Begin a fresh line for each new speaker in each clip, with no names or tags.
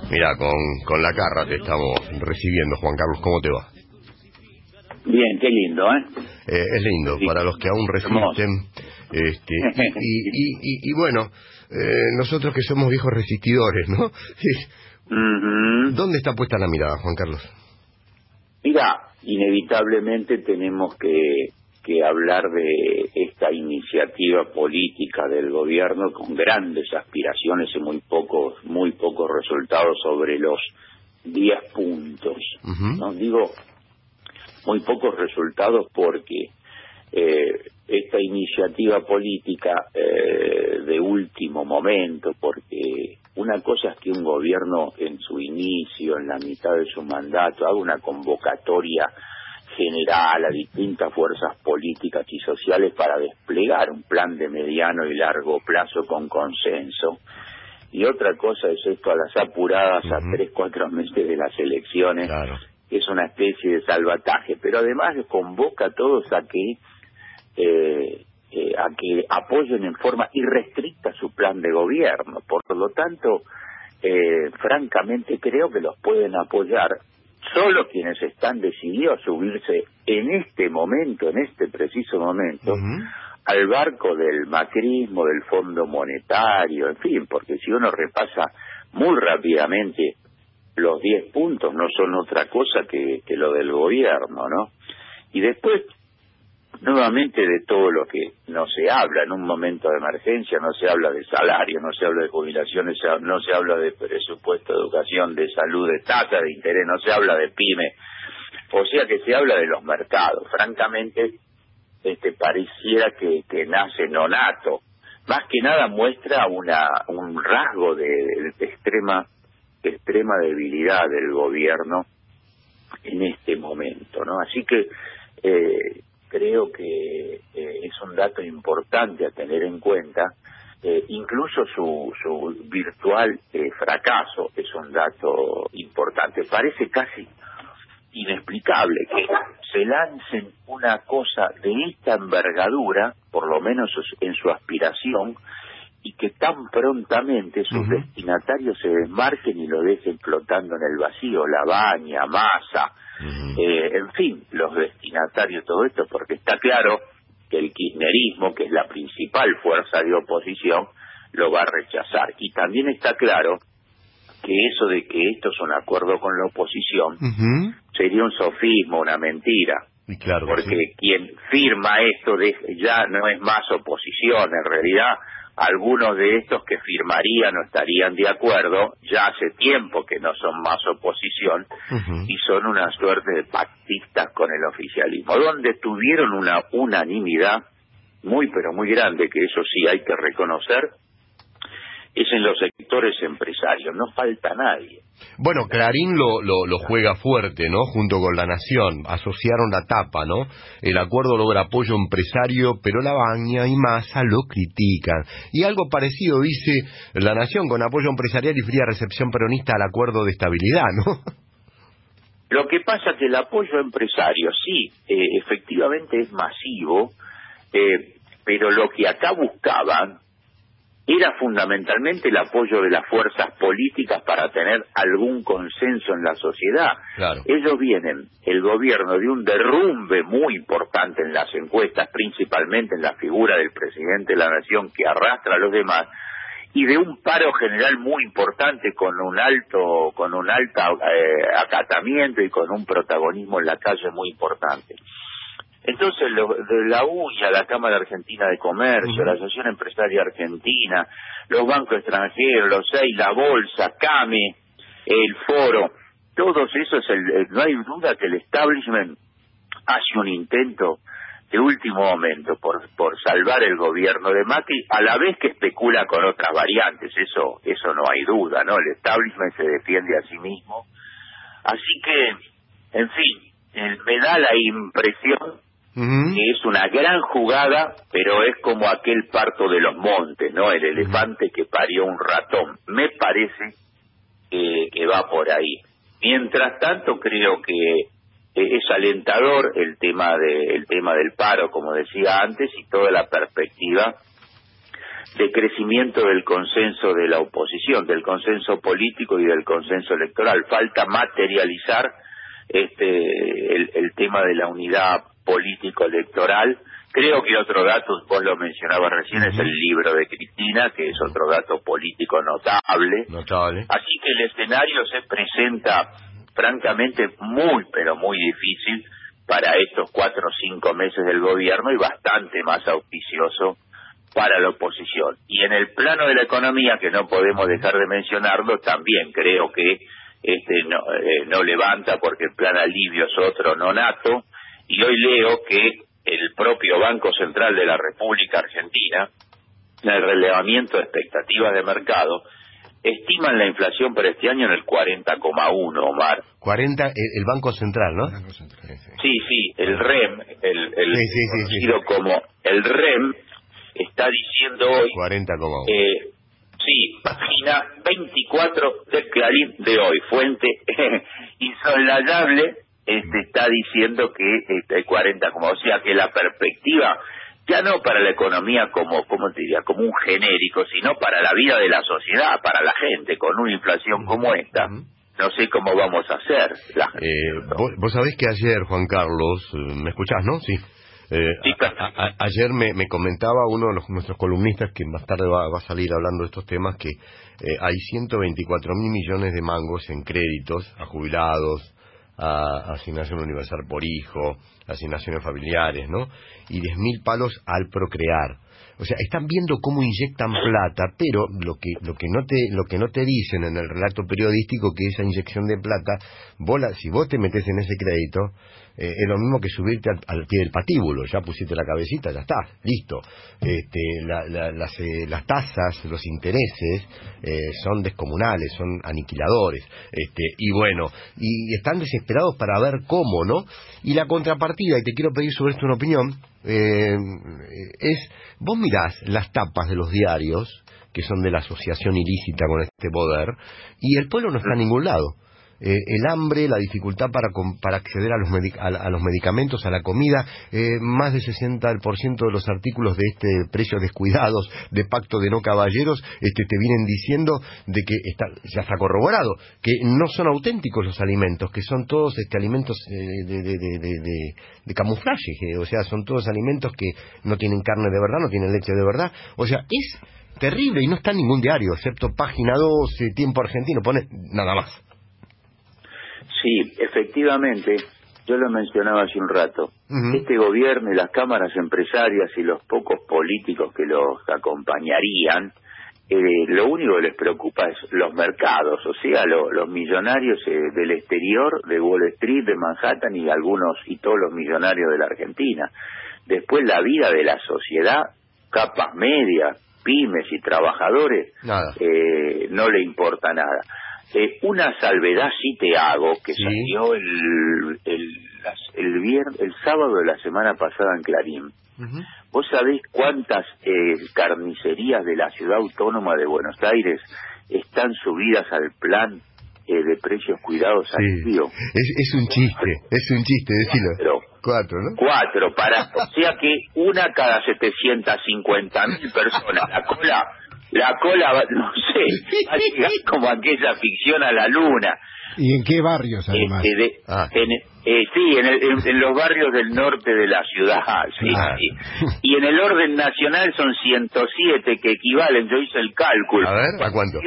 Mira, con la carra te estamos recibiendo, Juan Carlos, ¿cómo te va?
Bien, qué lindo, ¿eh?
Es lindo,
Sí,
para los que aún resisten. Y bueno, nosotros que somos viejos resistidores, ¿no? ¿Dónde está puesta la mirada, Juan Carlos?
Mira, inevitablemente tenemos que hablar de esta iniciativa política del gobierno con grandes aspiraciones y muy pocos resultados sobre los 10 puntos. ¿No? Digo muy pocos resultados porque esta iniciativa política de último momento, porque una cosa es que un gobierno en su inicio, en la mitad de su mandato, haga una convocatoria general a distintas fuerzas políticas y sociales para desplegar un plan de mediano y largo plazo con consenso. Y otra cosa es esto a las apuradas a 3-4 meses de las elecciones,
claro.
Es una especie de salvataje, pero además convoca a todos a que apoyen en forma irrestricta su plan de gobierno. Por lo tanto, francamente creo que los pueden apoyar solo quienes están decididos a subirse en este momento, en este preciso momento, al barco del macrismo, del Fondo Monetario, en fin, porque si uno repasa muy rápidamente los 10 puntos, no son otra cosa que lo del gobierno, ¿no? Y después, nuevamente, de todo lo que no se habla en un momento de emergencia, no se habla de salario, no se habla de jubilaciones, no se habla de presupuesto de educación, de salud, de tasa de interés, no se habla de pyme, o sea que se habla de los mercados. Francamente, pareciera que nace nonato. Más que nada muestra un rasgo de extrema debilidad del gobierno en este momento, ¿no? Así que creo que es un dato importante a tener en cuenta. Incluso su virtual fracaso es un dato importante. Parece casi inexplicable que se lancen una cosa de esta envergadura, por lo menos en su aspiración, y que tan prontamente sus destinatarios se desmarquen y lo dejen flotando en el vacío. Labaña, Massa, en fin, los destinatarios, todo esto, porque está claro que el kirchnerismo, que es la principal fuerza de oposición, lo va a rechazar. Y también está claro que eso de que esto es un acuerdo con la oposición sería un sofismo, una mentira.
Y claro,
porque quien firma esto ya no es más oposición. En realidad, algunos de estos que firmarían no estarían de acuerdo, ya hace tiempo que no son más oposición, y son una suerte de pactistas con el oficialismo, donde tuvieron una unanimidad muy pero muy grande, que eso sí hay que reconocer, es en los sectores empresarios. No falta nadie.
Bueno, Clarín lo juega fuerte, ¿no? Junto con La Nación, asociaron la tapa, ¿no? El acuerdo logra apoyo empresario, pero Labaña y Massa lo critican. Y algo parecido dice La Nación, con apoyo empresarial y fría recepción peronista al acuerdo de estabilidad, ¿no?
Lo que pasa es que el apoyo empresario, sí, efectivamente es masivo, pero lo que acá buscaban era fundamentalmente el apoyo de las fuerzas políticas para tener algún consenso en la sociedad.
Claro.
Ellos vienen, el gobierno, de un derrumbe muy importante en las encuestas, principalmente en la figura del presidente de la Nación, que arrastra a los demás, y de un paro general muy importante con un alto acatamiento y con un protagonismo en la calle muy importante. Entonces, de la UIA, la Cámara Argentina de Comercio, la Asociación Empresaria Argentina, los bancos extranjeros, los SEI, la Bolsa, CAME, el Foro, todos esos, no hay duda que el establishment hace un intento de último momento por salvar el gobierno de Macri, a la vez que especula con otras variantes. Eso no hay duda, ¿no? El establishment se defiende a sí mismo. Así que, en fin, me da la impresión que es una gran jugada, pero es como aquel parto de los montes, ¿no? El elefante que parió un ratón. Me parece que va por ahí. Mientras tanto, creo que es alentador el tema del paro, como decía antes, y toda la perspectiva de crecimiento del consenso de la oposición, del consenso político y del consenso electoral. Falta materializar el tema de la unidad político-electoral. Creo que otro dato, vos lo mencionabas recién, es el libro de Cristina, que es otro dato político notable. Así que el escenario se presenta francamente muy, pero muy difícil para estos 4 o 5 meses del gobierno y bastante más auspicioso para la oposición. Y en el plano de la economía, que no podemos dejar de mencionarlo, también creo que no levanta, porque el plan alivio es otro no nato, y hoy leo que el propio Banco Central de la República Argentina, en el relevamiento de expectativas de mercado, estiman la inflación para este año en el 40,1, Omar.
40, el Banco Central, ¿no?
Sí, el REM, conocido como el REM, está diciendo hoy...
40,1.
Sí, página 24 del Clarín de hoy, fuente insoslayable, está diciendo que 40, o sea que la perspectiva, ya no para la economía como te diría, como un genérico, sino para la vida de la sociedad, para la gente, con una inflación como esta, no sé cómo vamos a hacer.
Vos sabés que ayer, Juan Carlos, ¿me escuchás, no? Sí. Ayer me comentaba uno de nuestros columnistas, que más tarde va a salir hablando de estos temas, que hay 124.000 millones de mangos en créditos a jubilados, a asignación universal por hijo, asignaciones familiares, ¿no? Y 10.000 palos al procrear. O sea, están viendo cómo inyectan plata, pero lo que no te dicen en el relato periodístico, que esa inyección de plata, si vos te metés en ese crédito, es lo mismo que subirte al pie del patíbulo. Ya pusiste la cabecita, ya está, listo. Las tasas, los intereses son descomunales, son aniquiladores, y bueno, y están desesperados para ver cómo, ¿no? Y la contrapartida, y te quiero pedir sobre esto una opinión, vos mirás las tapas de los diarios, que son de la asociación ilícita con este poder, y el pueblo no está en ningún lado. El hambre, la dificultad para acceder a los medicamentos, a la comida, más del 60% de los artículos de precios descuidados, de pacto de no caballeros, te vienen diciendo de que ya está corroborado, que no son auténticos los alimentos, que son todos alimentos de camuflaje, o sea, son todos alimentos que no tienen carne de verdad, no tienen leche de verdad, o sea, es terrible y no está en ningún diario, excepto Página 12, Tiempo Argentino, pone nada más.
Sí, efectivamente, yo lo mencionaba hace un rato. Este gobierno y las cámaras empresarias y los pocos políticos que los acompañarían, lo único que les preocupa es los mercados, o sea, los millonarios del exterior, de Wall Street, de Manhattan y todos los millonarios de la Argentina. Después la vida de la sociedad, capas medias, pymes y trabajadores, no le importa nada. Una salvedad sí te hago, que salió el sábado de la semana pasada en Clarín. ¿Vos sabés cuántas carnicerías de la ciudad autónoma de Buenos Aires están subidas al plan de precios cuidados al envío?
Es un chiste, decilo. 4, ¿no?
4, o sea que una cada 750.000 personas. La cola, no sé, va a llegar como aquella ficción a la luna.
¿Y en qué barrios, además?
Sí, en los barrios del norte de la ciudad, sí. Y en el orden nacional son 107, que equivalen, yo hice el cálculo.
A ver, ¿a cuánto?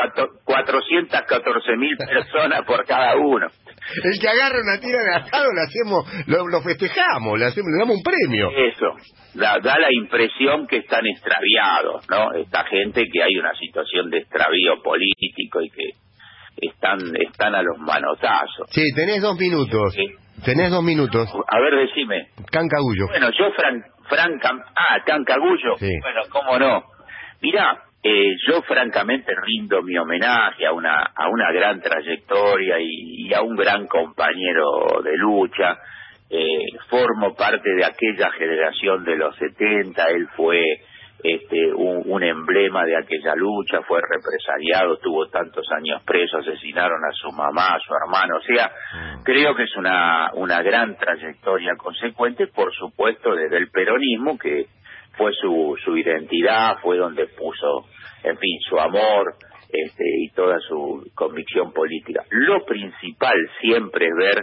414.000 personas por cada uno.
El que agarra una tira de asado lo festejamos, le damos un premio.
Eso, da la impresión que están extraviados, ¿no? Esta gente, que hay una situación de extravío político y que están a los manotazos.
Sí, tenés 2 minutos. ¿Sí? Tenés 2 minutos.
A ver, decime.
Cancagullo.
Bueno, yo Cancagullo. Sí. Bueno, cómo no. Mirá, yo francamente rindo mi homenaje a una gran trayectoria y a un gran compañero de lucha. Formo parte de aquella generación de los 70, él fue un emblema de aquella lucha, fue represaliado, tuvo tantos años preso, asesinaron a su mamá, a su hermano, o sea, creo que es una gran trayectoria consecuente, por supuesto, desde el peronismo, que fue su identidad, fue donde puso, en fin, su amor y toda su convicción política. Lo principal siempre es ver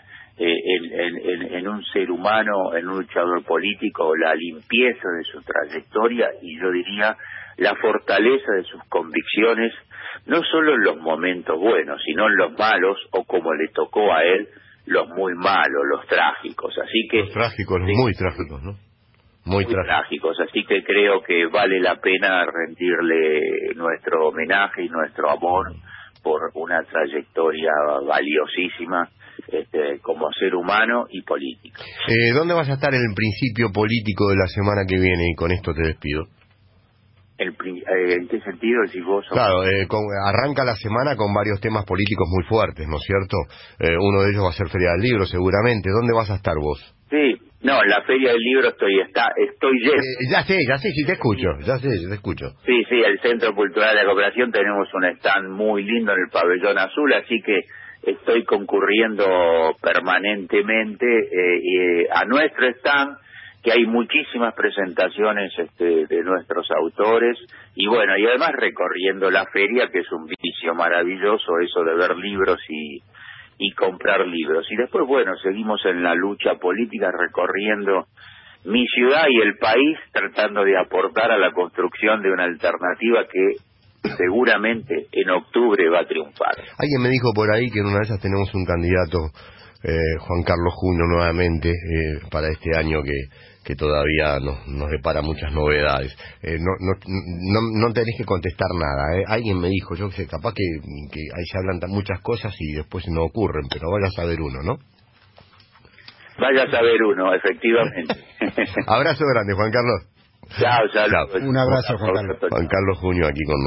en un ser humano, en un luchador político, la limpieza de su trayectoria y yo diría la fortaleza de sus convicciones, no solo en los momentos buenos, sino en los malos, o como le tocó a él, los muy malos, los trágicos. Así que
los trágicos,
sí,
muy trágicos, ¿no?
Muy trágicos, así que creo que vale la pena rendirle nuestro homenaje y nuestro amor por una trayectoria valiosísima como ser humano y político.
¿Dónde vas a estar en el principio político de la semana que viene? Y con esto te despido.
¿En qué sentido decís vos?
Claro, arranca la semana con varios temas políticos muy fuertes, ¿no es cierto? Uno de ellos va a ser Feria del Libro, seguramente. ¿Dónde vas a estar vos?
Sí, no, en la Feria del Libro estoy lleno.
Ya sé, sí te escucho, ya te escucho.
Sí, el Centro Cultural de la Cooperación tenemos un stand muy lindo en el Pabellón Azul, así que estoy concurriendo permanentemente a nuestro stand, que hay muchísimas presentaciones de nuestros autores, y bueno, y además recorriendo la feria, que es un vicio maravilloso, eso de ver libros y comprar libros. Y después, bueno, seguimos en la lucha política recorriendo mi ciudad y el país, tratando de aportar a la construcción de una alternativa que seguramente en octubre va a triunfar.
Alguien me dijo por ahí que en una de esas tenemos un candidato, Juan Carlos Junio, nuevamente, para este año que todavía nos depara muchas novedades. No tenés que contestar nada, Alguien me dijo, yo sé, capaz que ahí se hablan muchas cosas y después no ocurren, pero vaya a saber uno, ¿no?
Vaya a saber uno, efectivamente.
Abrazo grande, Juan Carlos.
Chao.
Un abrazo, Juan Carlos.
Juan Carlos Junio aquí con nosotros.